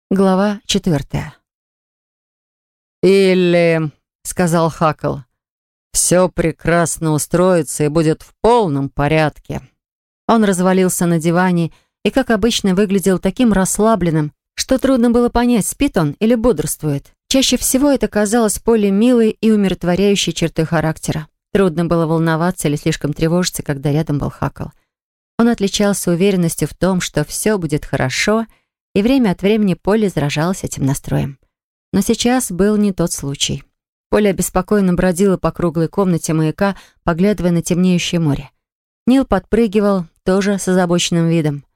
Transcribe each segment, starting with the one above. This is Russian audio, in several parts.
Глава 4. «Или, — сказал Хакл, — все прекрасно устроится и будет в полном порядке». Он развалился на диване и, как обычно, выглядел таким расслабленным, что трудно было понять, спит он или бодрствует. Чаще всего это казалось Поле милой и умиротворяющей чертой характера. Трудно было волноваться или слишком тревожиться, когда рядом был Хакл. Он отличался уверенностью в том, что все будет хорошо, и время от времени Поле заражалась этим настроем. Но сейчас был не тот случай. Поле обеспокоенно бродила по круглой комнате маяка, поглядывая на темнеющее море. Нил подпрыгивал, тоже с озабоченным видом.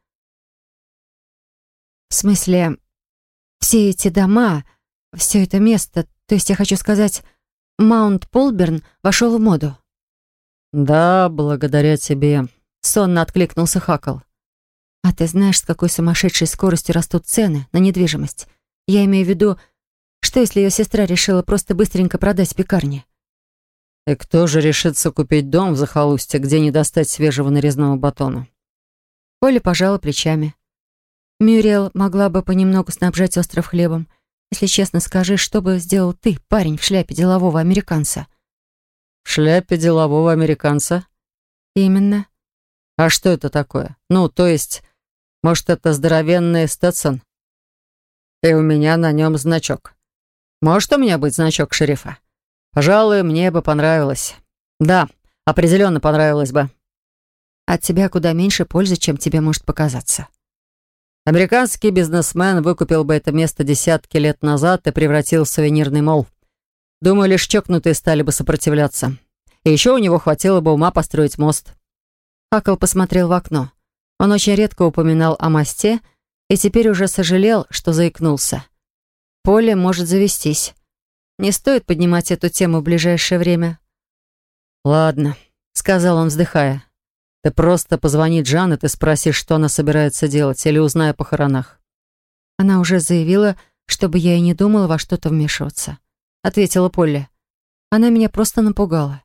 «В смысле, все эти дома, все это место, то есть я хочу сказать, Маунт Полберн вошел в моду?» «Да, благодаря тебе», — сонно откликнулся Хакл. «А ты знаешь, с какой сумасшедшей скоростью растут цены на недвижимость? Я имею в виду, что если ее сестра решила просто быстренько продать пекарни?» «И кто же решится купить дом в захолустье, где не достать свежего нарезного батона?» Поля пожала плечами. «Мюриэл могла бы понемногу снабжать остров хлебом. Если честно, скажи, что бы сделал ты, парень в шляпе делового американца?» «В шляпе делового американца?» «Именно». «А что это такое? Ну, то есть, может, это здоровенный Сtetson? И у меня на нем значок. Может у меня быть значок шерифа? Пожалуй, мне бы понравилось. Да, определенно понравилось бы». «От тебя куда меньше пользы, чем тебе может показаться». Американский бизнесмен выкупил бы это место десятки лет назад и превратил в сувенирный молл. Думаю, лишь чокнутые стали бы сопротивляться. И еще у него хватило бы ума построить мост». Хакл посмотрел в окно. Он очень редко упоминал о мосте и теперь уже сожалел, что заикнулся. Поле может завестись. Не стоит поднимать эту тему в ближайшее время. «Ладно», — сказал он, вздыхая. «Ты просто позвони Джанет и спроси, что она собирается делать, или узнай о похоронах». «Она уже заявила, чтобы я и не думала во что-то вмешиваться», — ответила Полли. «Она меня просто напугала».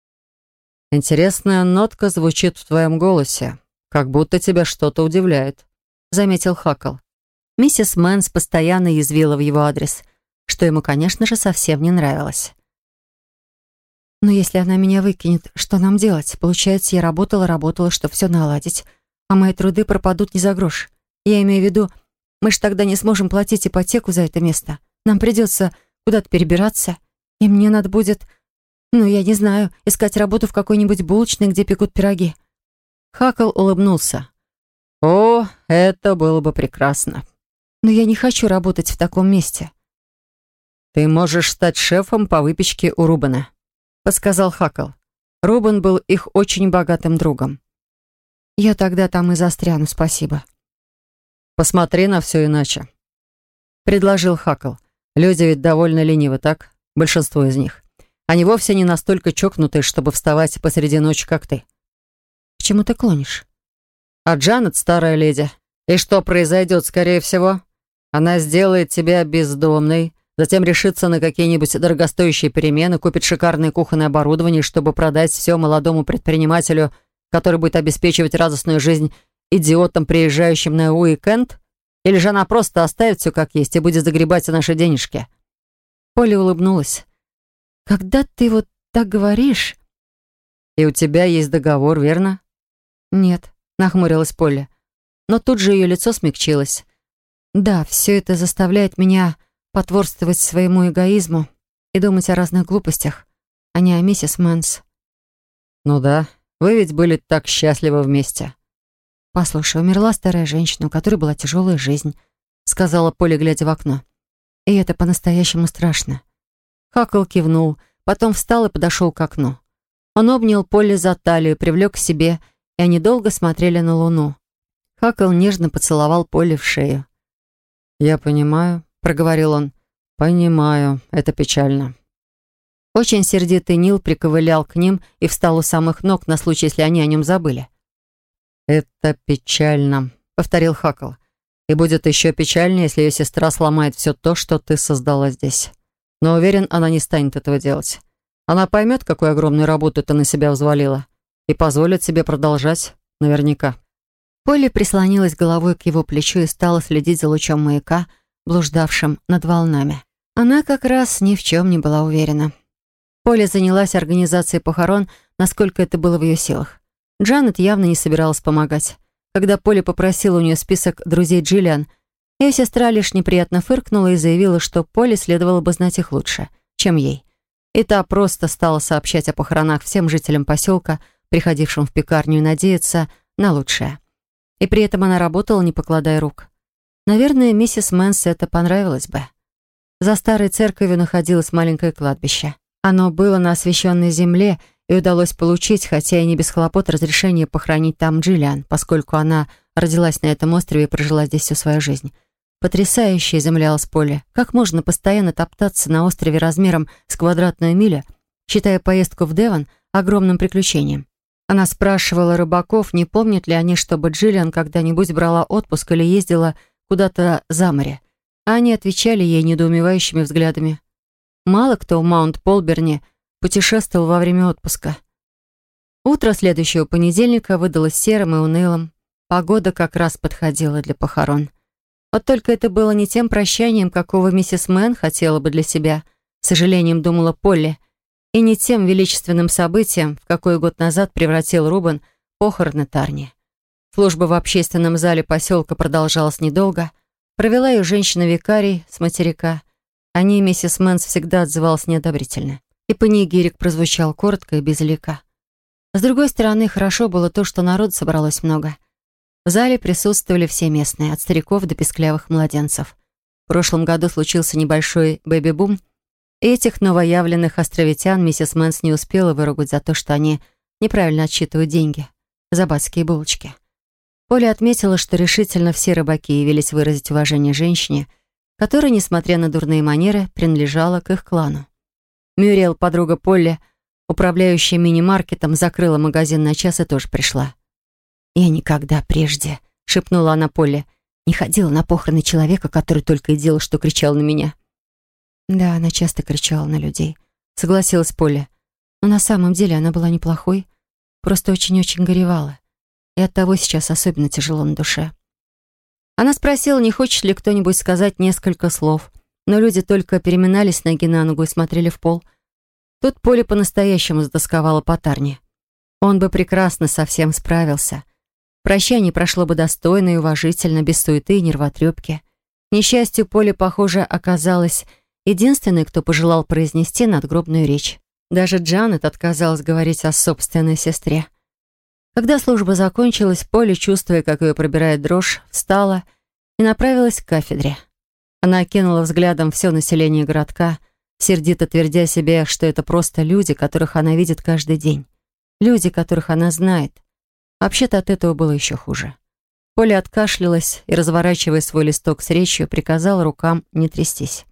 «Интересная нотка звучит в твоем голосе, как будто тебя что-то удивляет», — заметил Хакл. Миссис Мэнс постоянно язвила в его адрес, что ему, конечно же, совсем не нравилось. «Но если она меня выкинет, что нам делать? Получается, я работала, чтобы все наладить, а мои труды пропадут не за грош. Я имею в виду, мы ж тогда не сможем платить ипотеку за это место. Нам придется куда-то перебираться, и мне надо будет, я не знаю, искать работу в какой-нибудь булочной, где пекут пироги». Хакл улыбнулся. «О, это было бы прекрасно». «Но я не хочу работать в таком месте». «Ты можешь стать шефом по выпечке у Рубена», — подсказал Хакл. Рубен был их очень богатым другом. «Я тогда там и застряну, спасибо». «Посмотри на все иначе», — предложил Хакл. «Люди ведь довольно ленивы, так? Большинство из них. Они вовсе не настолько чокнутые, чтобы вставать посреди ночи, как ты». «К чему ты клонишь?» «А Джанет старая леди. И что произойдет, скорее всего? Она сделает тебя бездомной, затем решится на какие-нибудь дорогостоящие перемены, купит шикарное кухонное оборудование, чтобы продать все молодому предпринимателю, который будет обеспечивать радостную жизнь идиотам, приезжающим на уикенд? Или же она просто оставит все как есть и будет загребать наши денежки?» Поля улыбнулась. «Когда ты вот так говоришь...» «И у тебя есть договор, верно?» «Нет», — нахмурилась Поля. Но тут же ее лицо смягчилось. «Да, все это заставляет меня потворствовать своему эгоизму и думать о разных глупостях, а не о миссис Мэнс». «Ну да, вы ведь были так счастливы вместе». «Послушай, умерла старая женщина, у которой была тяжелая жизнь», — сказала Поля, глядя в окно. «И это по-настоящему страшно». Хакл кивнул, потом встал и подошел к окну. Он обнял Полли за талию, привлек к себе, и они долго смотрели на луну. Хакл нежно поцеловал Полли в шею. «Я понимаю», — проговорил он. «Понимаю, это печально». Очень сердитый Нил приковылял к ним и встал у самых ног на случай, если они о нем забыли. «Это печально», — повторил Хакл. «И будет еще печальнее, если ее сестра сломает все то, что ты создала здесь. Но уверен, она не станет этого делать. Она поймет, какую огромную работу ты на себя взвалила, и позволит себе продолжать, наверняка». Полли прислонилась головой к его плечу и стала следить за лучом маяка, блуждавшим над волнами. Она как раз ни в чем не была уверена. Полли занялась организацией похорон, насколько это было в ее силах. Джанет явно не собиралась помогать. Когда Полли попросила у нее список друзей Джиллиан, ее сестра лишь неприятно фыркнула и заявила, что Полли следовало бы знать их лучше, чем ей. И та просто стала сообщать о похоронах всем жителям поселка, приходившим в пекарню, и надеяться на лучшее. И при этом она работала, не покладая рук. Наверное, миссис Мэнс это понравилось бы. За старой церковью находилось маленькое кладбище. Оно было на освященной земле, и удалось получить, хотя и не без хлопот, разрешение похоронить там Джиллиан, поскольку она родилась на этом острове и прожила здесь всю свою жизнь. Потрясающе изумлялась Полли. Как можно постоянно топтаться на острове размером с квадратную милю, считая поездку в Девон огромным приключением? Она спрашивала рыбаков, не помнят ли они, чтобы Джиллиан когда-нибудь брала отпуск или ездила куда-то за море. А они отвечали ей недоумевающими взглядами. Мало кто в Маунт-Полберне путешествовал во время отпуска. Утро следующего понедельника выдалось серым и унылым. Погода как раз подходила для похорон. Вот только это было не тем прощанием, какого миссис Мэн хотела бы для себя, с сожалением думала Полли, и не тем величественным событием, в какой год назад превратил Рубен похороны Тарни. Служба в общественном зале поселка продолжалась недолго. Провела ее женщина-викарий с материка. О ней миссис Мэнс всегда отзывалась неодобрительно. И панигирик прозвучал коротко и безлико. С другой стороны, хорошо было то, что народу собралось много. В зале присутствовали все местные, от стариков до песклявых младенцев. В прошлом году случился небольшой бэби-бум, и этих новоявленных островитян миссис Мэнс не успела выругать за то, что они неправильно отсчитывают деньги за бацкие булочки. Поля отметила, что решительно все рыбаки явились выразить уважение женщине, которая, несмотря на дурные манеры, принадлежала к их клану. Мюриэл, подруга Полли, управляющая мини-маркетом, закрыла магазин на час и тоже пришла. «Я никогда прежде», — шепнула она Полли, «не ходила на похороны человека, который только и делал, что кричал на меня». «Да, она часто кричала на людей», — согласилась Полли. «Но на самом деле она была неплохой, просто очень-очень горевала. И оттого сейчас особенно тяжело на душе». Она спросила, не хочет ли кто-нибудь сказать несколько слов, но люди только переминались ноги на ногу и смотрели в пол. Тут Полли по-настоящему затасковала по Тарни. Он бы прекрасно со всем справился. Прощание прошло бы достойно и уважительно, без суеты и нервотрепки. К несчастью, Полли, похоже, оказалась единственной, кто пожелал произнести надгробную речь. Даже Джанет отказалась говорить о собственной сестре. Когда служба закончилась, Полли, чувствуя, как ее пробирает дрожь, встала и направилась к кафедре. Она окинула взглядом все население городка, сердито твердя себе, что это просто люди, которых она видит каждый день. Люди, которых она знает. Вообще-то от этого было еще хуже. Полли откашлялась и, разворачивая свой листок с речью, приказала рукам не трястись.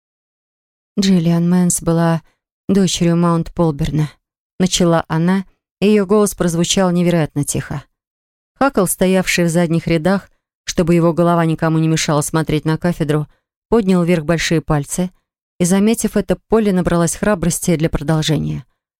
Джиллиан Мэнс была дочерью Маунт-Полберна. Начала она, и ее голос прозвучал невероятно тихо. Хакл, стоявший в задних рядах, чтобы его голова никому не мешала смотреть на кафедру, поднял вверх большие пальцы, и, заметив это, Полли набралась храбрости для продолжения.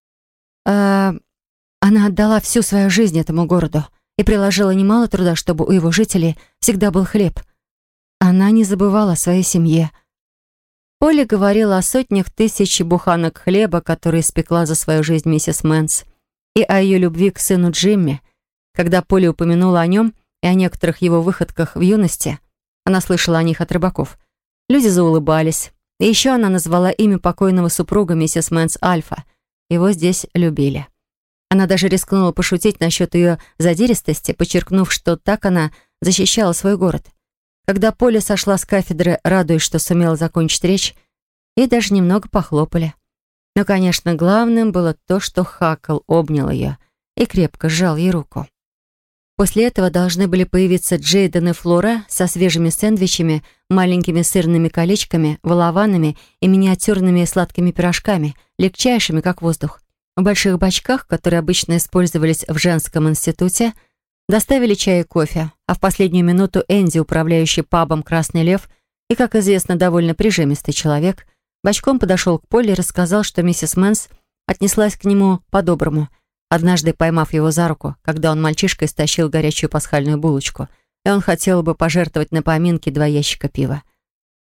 Она отдала всю свою жизнь этому городу и приложила немало труда, чтобы у его жителей всегда был хлеб. Она не забывала о своей семье. Полли говорила о сотнях тысяч буханок хлеба, которые испекла за свою жизнь миссис Мэнс, и о ее любви к сыну Джимми. Когда Полли упомянула о нем и о некоторых его выходках в юности, она слышала о них от рыбаков. Люди заулыбались. И еще она назвала имя покойного супруга миссис Мэнс Альфа. Его здесь любили. Она даже рискнула пошутить насчет ее задиристости, подчеркнув, что так она защищала свой город. Когда Полли сошла с кафедры, радуясь, что сумела закончить речь, ей даже немного похлопали. Но, конечно, главным было то, что Хакл обнял ее и крепко сжал ей руку. После этого должны были появиться Джейден и Флора со свежими сэндвичами, маленькими сырными колечками, волованами и миниатюрными сладкими пирожками, легчайшими, как воздух. В больших бачках, которые обычно использовались в женском институте, доставили чай и кофе, а в последнюю минуту Энди, управляющий пабом «Красный лев» и, как известно, довольно прижимистый человек, бочком подошел к Полли и рассказал, что миссис Мэнс отнеслась к нему по-доброму, однажды поймав его за руку, когда он мальчишкой стащил горячую пасхальную булочку, и он хотел бы пожертвовать на поминки 2 ящика пива.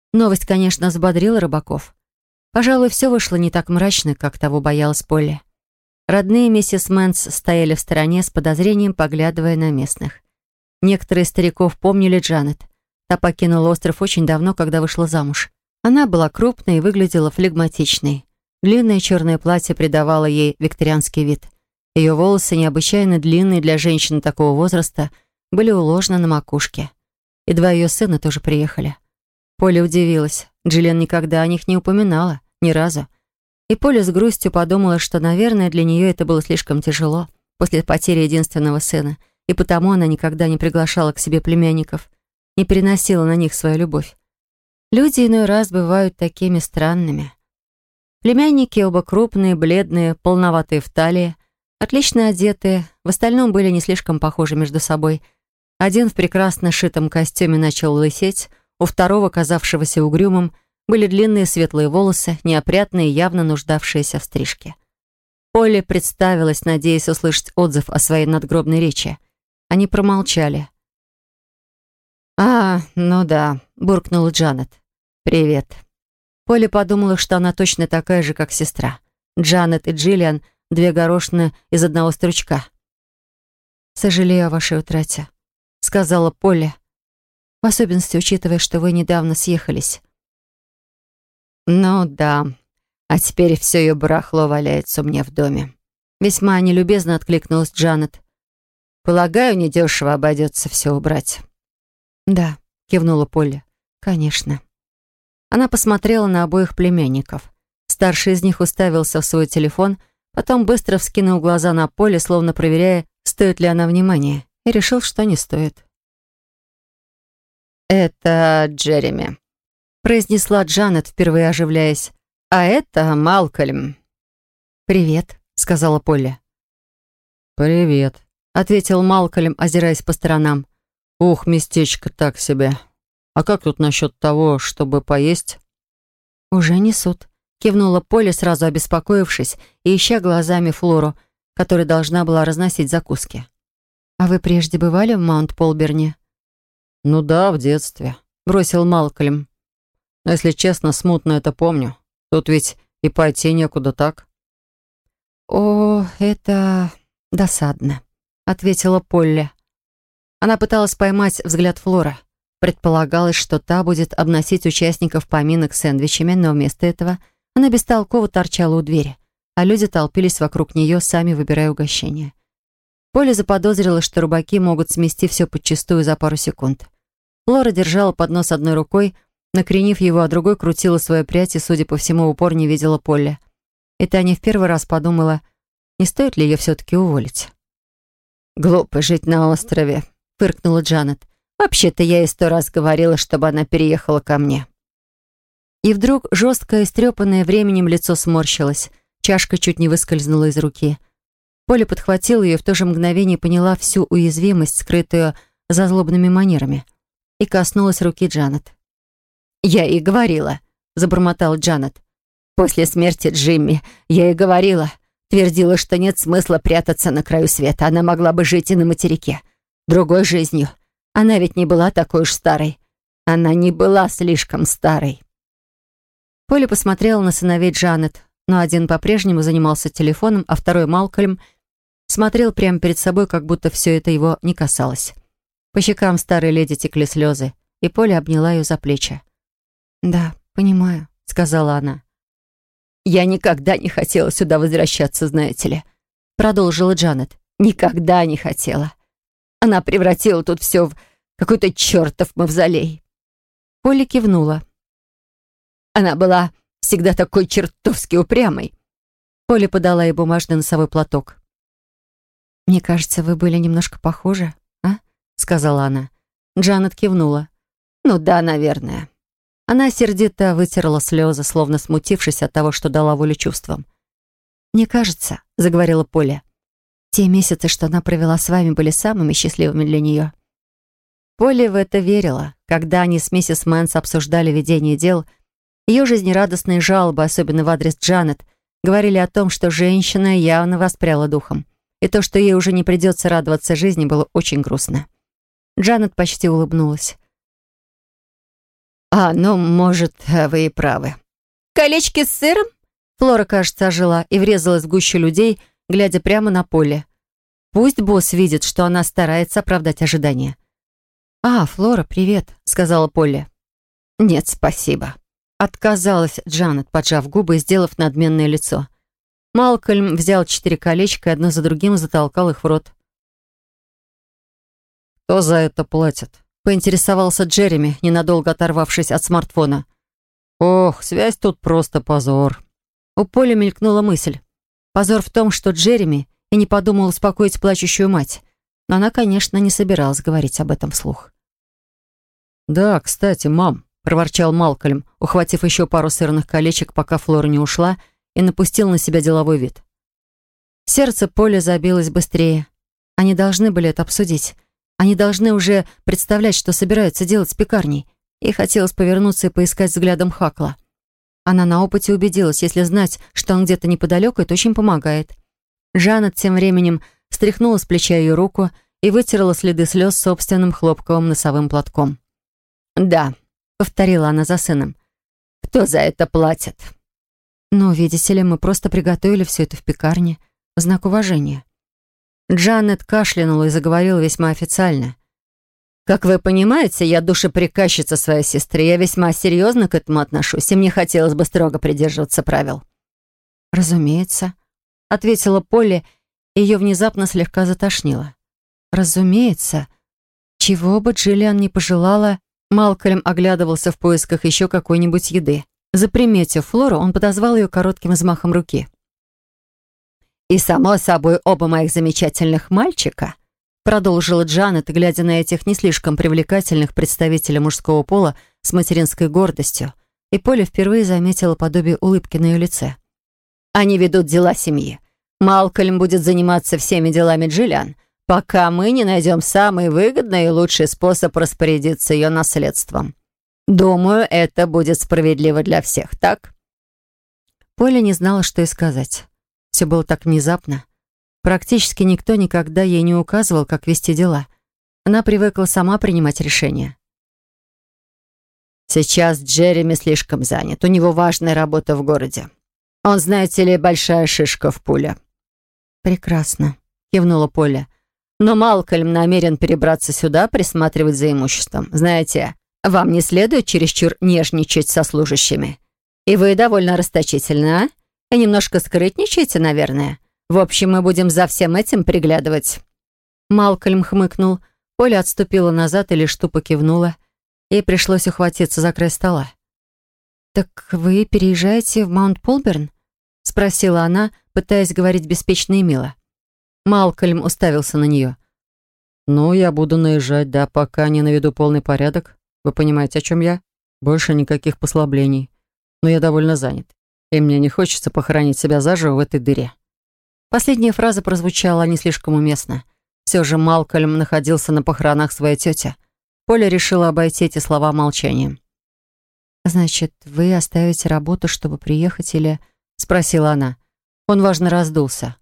Новость, конечно, взбодрила рыбаков. Пожалуй, все вышло не так мрачно, как того боялась Полли. Родные миссис Мэнс стояли в стороне с подозрением, поглядывая на местных. Некоторые из стариков помнили Джанет. Та покинула остров очень давно, когда вышла замуж. Она была крупной и выглядела флегматичной. Длинное черное платье придавало ей викторианский вид. Ее волосы, необычайно длинные для женщины такого возраста, были уложены на макушке. И два ее сына тоже приехали. Поля удивилась. Джиллиан никогда о них не упоминала, ни разу. И Поля с грустью подумала, что, наверное, для нее это было слишком тяжело после потери единственного сына, и потому она никогда не приглашала к себе племянников, не переносила на них свою любовь. Люди иной раз бывают такими странными. Племянники оба крупные, бледные, полноватые в талии, отлично одетые, в остальном были не слишком похожи между собой. Один в прекрасно сшитом костюме начал лысеть, у второго, казавшегося угрюмым, были длинные светлые волосы, неопрятные, явно нуждавшиеся в стрижке. Полли представилась, надеясь услышать отзыв о своей надгробной речи. Они промолчали. «А, ну да», — буркнула Джанет. «Привет». Полли подумала, что она точно такая же, как сестра. Джанет и Джиллиан — две горошины из одного стручка. «Сожалею о вашей утрате», — сказала Полли, в особенности учитывая, что вы недавно съехались. «Ну да, а теперь все ее барахло валяется у меня в доме». Весьма нелюбезно откликнулась Джанет. «Полагаю, недешево обойдется все убрать». «Да», — кивнула Полли, — «конечно». Она посмотрела на обоих племянников. Старший из них уставился в свой телефон, потом быстро вскинул глаза на Полли, словно проверяя, стоит ли она внимания, и решил, что не стоит. «Это Джереми», — произнесла Джанет, впервые оживляясь. «А это Малкольм». «Привет», — сказала Полли. «Привет», — ответил Малкольм, озираясь по сторонам. «Ух, местечко так себе. А как тут насчет того, чтобы поесть?» «Уже несут», — кивнула Полли, сразу обеспокоившись и ища глазами Флору, которая должна была разносить закуски. «А вы прежде бывали в Маунт-Полберне?» «Ну да, в детстве», — бросил Малкольм. «Но, если честно, смутно это помню. Тут ведь и пойти некуда, так?» «О, это досадно», — ответила Полли. Она пыталась поймать взгляд Флоры. Предполагалось, что та будет обносить участников поминок сэндвичами, но вместо этого она бестолково торчала у двери, а люди толпились вокруг нее, сами выбирая угощение. Полли заподозрила, что рыбаки могут смести все подчистую за пару секунд. Флора держала поднос одной рукой, накренив его, а другой крутила свою прядь и, судя по всему, упор не видела Полли. И Таня в первый раз подумала, не стоит ли ее все-таки уволить. «Глупо жить на острове», — фыркнула Джанет. «Вообще-то я ей 100 раз говорила, чтобы она переехала ко мне». И вдруг жесткое, истрепанное временем лицо сморщилось. Чашка чуть не выскользнула из руки. Поля подхватила ее и в то же мгновение поняла всю уязвимость, скрытую за злобными манерами, и коснулась руки Джанет. «Я ей говорила», — забормотала Джанет. «После смерти Джимми я ей говорила, твердила, что нет смысла прятаться на краю света. Она могла бы жить и на материке. Другой жизнью. Она ведь не была такой уж старой. Она не была слишком старой». Поля посмотрела на сыновей Джанет, но один по-прежнему занимался телефоном, а второй, Малкольм, смотрел прямо перед собой, как будто все это его не касалось. По щекам старой леди текли слезы, и Поля обняла ее за плечи. «Да, понимаю», — сказала она. «Я никогда не хотела сюда возвращаться, знаете ли», — продолжила Джанет. «Никогда не хотела. Она превратила тут все в какой-то чертов мавзолей». Поля кивнула. «Она была всегда такой чертовски упрямой». Поля подала ей бумажный носовой платок. «Мне кажется, вы были немножко похожи, а?» — сказала она. Джанет кивнула. «Ну да, наверное». Она сердито вытерла слезы, словно смутившись от того, что дала волю чувствам. «Мне кажется», — заговорила Поля, «те месяцы, что она провела с вами, были самыми счастливыми для нее». Поля в это верила. Когда они с миссис Мэнс обсуждали ведение дел, ее жизнерадостные жалобы, особенно в адрес Джанет, говорили о том, что женщина явно воспряла духом. И то, что ей уже не придется радоваться жизни, было очень грустно. Джанет почти улыбнулась. Ну, может, вы и правы. «Колечки с сыром?» Флора, кажется, ожила и врезалась в гущу людей, глядя прямо на Полли. Пусть босс видит, что она старается оправдать ожидания. «Флора, привет», — сказала Полли. «Нет, спасибо», — отказалась Джанет, поджав губы и сделав надменное лицо. Малкольм взял 4 колечка и одно за другим затолкал их в рот. «Кто за это платит?» — поинтересовался Джереми, ненадолго оторвавшись от смартфона. «Ох, связь тут просто позор». У Поли мелькнула мысль. Позор в том, что Джереми и не подумал успокоить плачущую мать. Но она, конечно, не собиралась говорить об этом вслух. «Да, кстати, мам», — проворчал Малкольм, ухватив еще пару сырных колечек, пока Флора не ушла, и напустил на себя деловой вид. Сердце Поли забилось быстрее. Они должны были это обсудить. Они должны уже представлять, что собираются делать с пекарней. Ей хотелось повернуться и поискать взглядом Хакла. Она на опыте убедилась, если знать, что он где-то неподалеку, это очень помогает. Жанет тем временем стряхнула с плеча ее руку и вытерла следы слез собственным хлопковым носовым платком. «Да», — повторила она за сыном. «Кто за это платит?» «Ну, видите ли, мы просто приготовили все это в пекарне, в знак уважения». Джанет кашлянула и заговорила весьма официально. «Как вы понимаете, я душеприказчица своей сестры. Я весьма серьезно к этому отношусь, и мне хотелось бы строго придерживаться правил». «Разумеется», — ответила Полли, и ее внезапно слегка затошнило. «Разумеется. Чего бы Джиллиан не пожелала...» Малкольм оглядывался в поисках еще какой-нибудь еды. Заприметив Флору, он подозвал ее коротким взмахом руки. «И, само собой, оба моих замечательных мальчика», продолжила Джанет, глядя на этих не слишком привлекательных представителей мужского пола с материнской гордостью, и Поля впервые заметила подобие улыбки на ее лице. «Они ведут дела семьи. Малкольм будет заниматься всеми делами Джиллиан, пока мы не найдем самый выгодный и лучший способ распорядиться ее наследством. Думаю, это будет справедливо для всех, так?» Поля не знала, что и сказать. Все было так внезапно. Практически никто никогда ей не указывал, как вести дела. Она привыкла сама принимать решения. «Сейчас Джереми слишком занят. У него важная работа в городе. Он, знаете ли, большая шишка в пуле». «Прекрасно», — кивнула Поля. «Но Малкольм намерен перебраться сюда, присматривать за имуществом. Знаете, вам не следует чересчур нежничать со служащими. И вы довольно расточительны, а? И немножко скрытничаете, наверное. В общем, мы будем за всем этим приглядывать». Малкольм хмыкнул. Поля отступила назад и лишь тупо кивнула. Ей пришлось ухватиться за край стола. «Так вы переезжаете в Маунт-Полберн?» — спросила она, пытаясь говорить беспечно и мило. Малкольм уставился на нее. «Ну, я буду наезжать, да, пока не наведу полный порядок. Вы понимаете, о чем я? Больше никаких послаблений. Но я довольно занят, и мне не хочется похоронить себя заживо в этой дыре». Последняя фраза прозвучала не слишком уместно. Все же Малкольм находился на похоронах своей тети. Поля решила обойти эти слова молчанием. «Значит, вы оставите работу, чтобы приехать, или...» — спросила она. Он важно раздулся.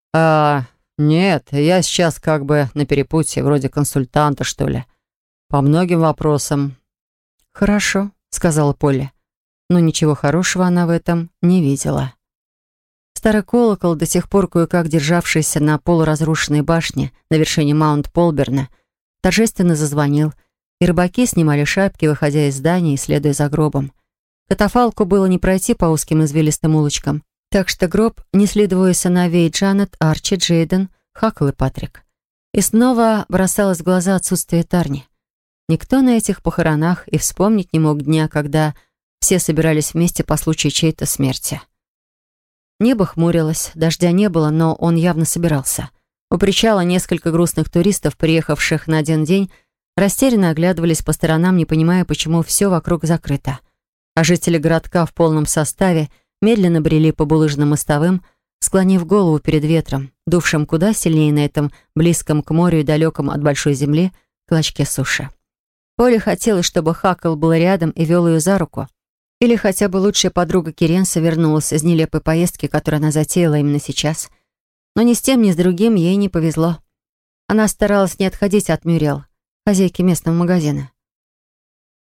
Нет, я сейчас как бы на перепутье, вроде консультанта, что ли. По многим вопросам». «Хорошо», — сказала Полли. Но ничего хорошего она в этом не видела. Старый колокол, до сих пор кое-как державшийся на полуразрушенной башне на вершине Маунт-Полберна, торжественно зазвонил, и рыбаки снимали шапки, выходя из здания и следуя за гробом. Катафалку было не пройти по узким извилистым улочкам, так что гроб несли двое сыновей Джанет, Арчи, Джейден, Хакл и Патрик. И снова бросалось в глаза отсутствие Тарни. Никто на этих похоронах и вспомнить не мог дня, когда все собирались вместе по случаю чьей-то смерти. Небо хмурилось, дождя не было, но он явно собирался. У причала несколько грустных туристов, приехавших на один день, растерянно оглядывались по сторонам, не понимая, почему все вокруг закрыто. А жители городка в полном составе медленно брели по булыжным мостовым, склонив голову перед ветром, дувшим куда сильнее на этом близком к морю и далеком от большой земли клочке суши. Поле хотелось, чтобы Хакл был рядом и вел ее за руку. Или хотя бы лучшая подруга Керенса вернулась из нелепой поездки, которую она затеяла именно сейчас. Но ни с тем, ни с другим ей не повезло. Она старалась не отходить от Мюрриел, хозяйки местного магазина.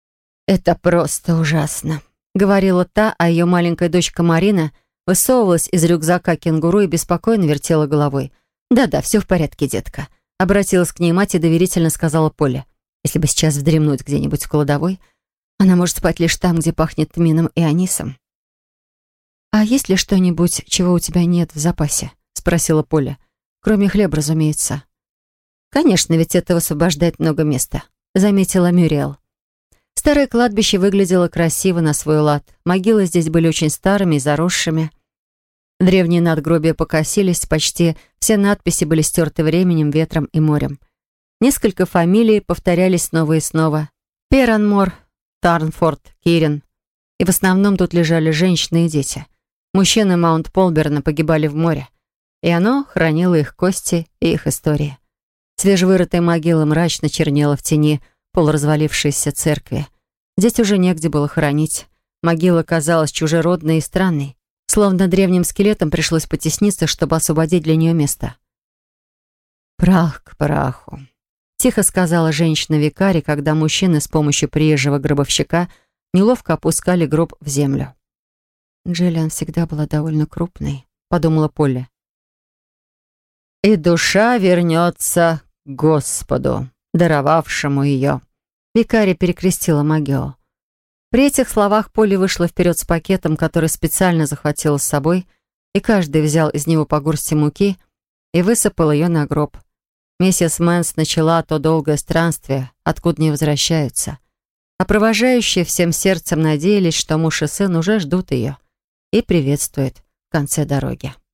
«Это просто ужасно», — говорила та, а ее маленькая дочка Марина высовывалась из рюкзака кенгуру и беспокойно вертела головой. «Да-да, все в порядке, детка», — обратилась к ней мать и доверительно сказала Поле. «Если бы сейчас вздремнуть где-нибудь в кладовой, она может спать лишь там, где пахнет тмином и анисом». «А есть ли что-нибудь, чего у тебя нет в запасе?» — спросила Поля. «Кроме хлеба, разумеется». «Конечно, ведь это высвобождает много места», — заметила Мюриэл. Старое кладбище выглядело красиво на свой лад. Могилы здесь были очень старыми и заросшими. Древние надгробия покосились, почти все надписи были стерты временем, ветром и морем. Несколько фамилий повторялись снова и снова. Перанмор, Тарнфорд, Кирин. И в основном тут лежали женщины и дети. Мужчины Маунт-Полберна погибали в море, и оно хранило их кости и их истории. Свежевырытая могила мрачно чернела в тени полуразвалившейся церкви. Здесь уже негде было хоронить. Могила казалась чужеродной и странной, словно древним скелетам пришлось потесниться, чтобы освободить для нее место. «Прах к праху», — тихо сказала женщина-викарий, когда мужчины с помощью приезжего гробовщика неловко опускали гроб в землю. «Джиллиан всегда была довольно крупной», — подумала Полли. «И душа вернется к Господу, даровавшему ее». Викарий перекрестила могилу. При этих словах Полли вышла вперед с пакетом, который специально захватила с собой, и каждый взял из него по горсти муки и высыпал ее на гроб. Миссис Мэнс начала то долгое странствие, откуда не возвращаются. А провожающие всем сердцем надеялись, что муж и сын уже ждут ее и приветствуют в конце дороги.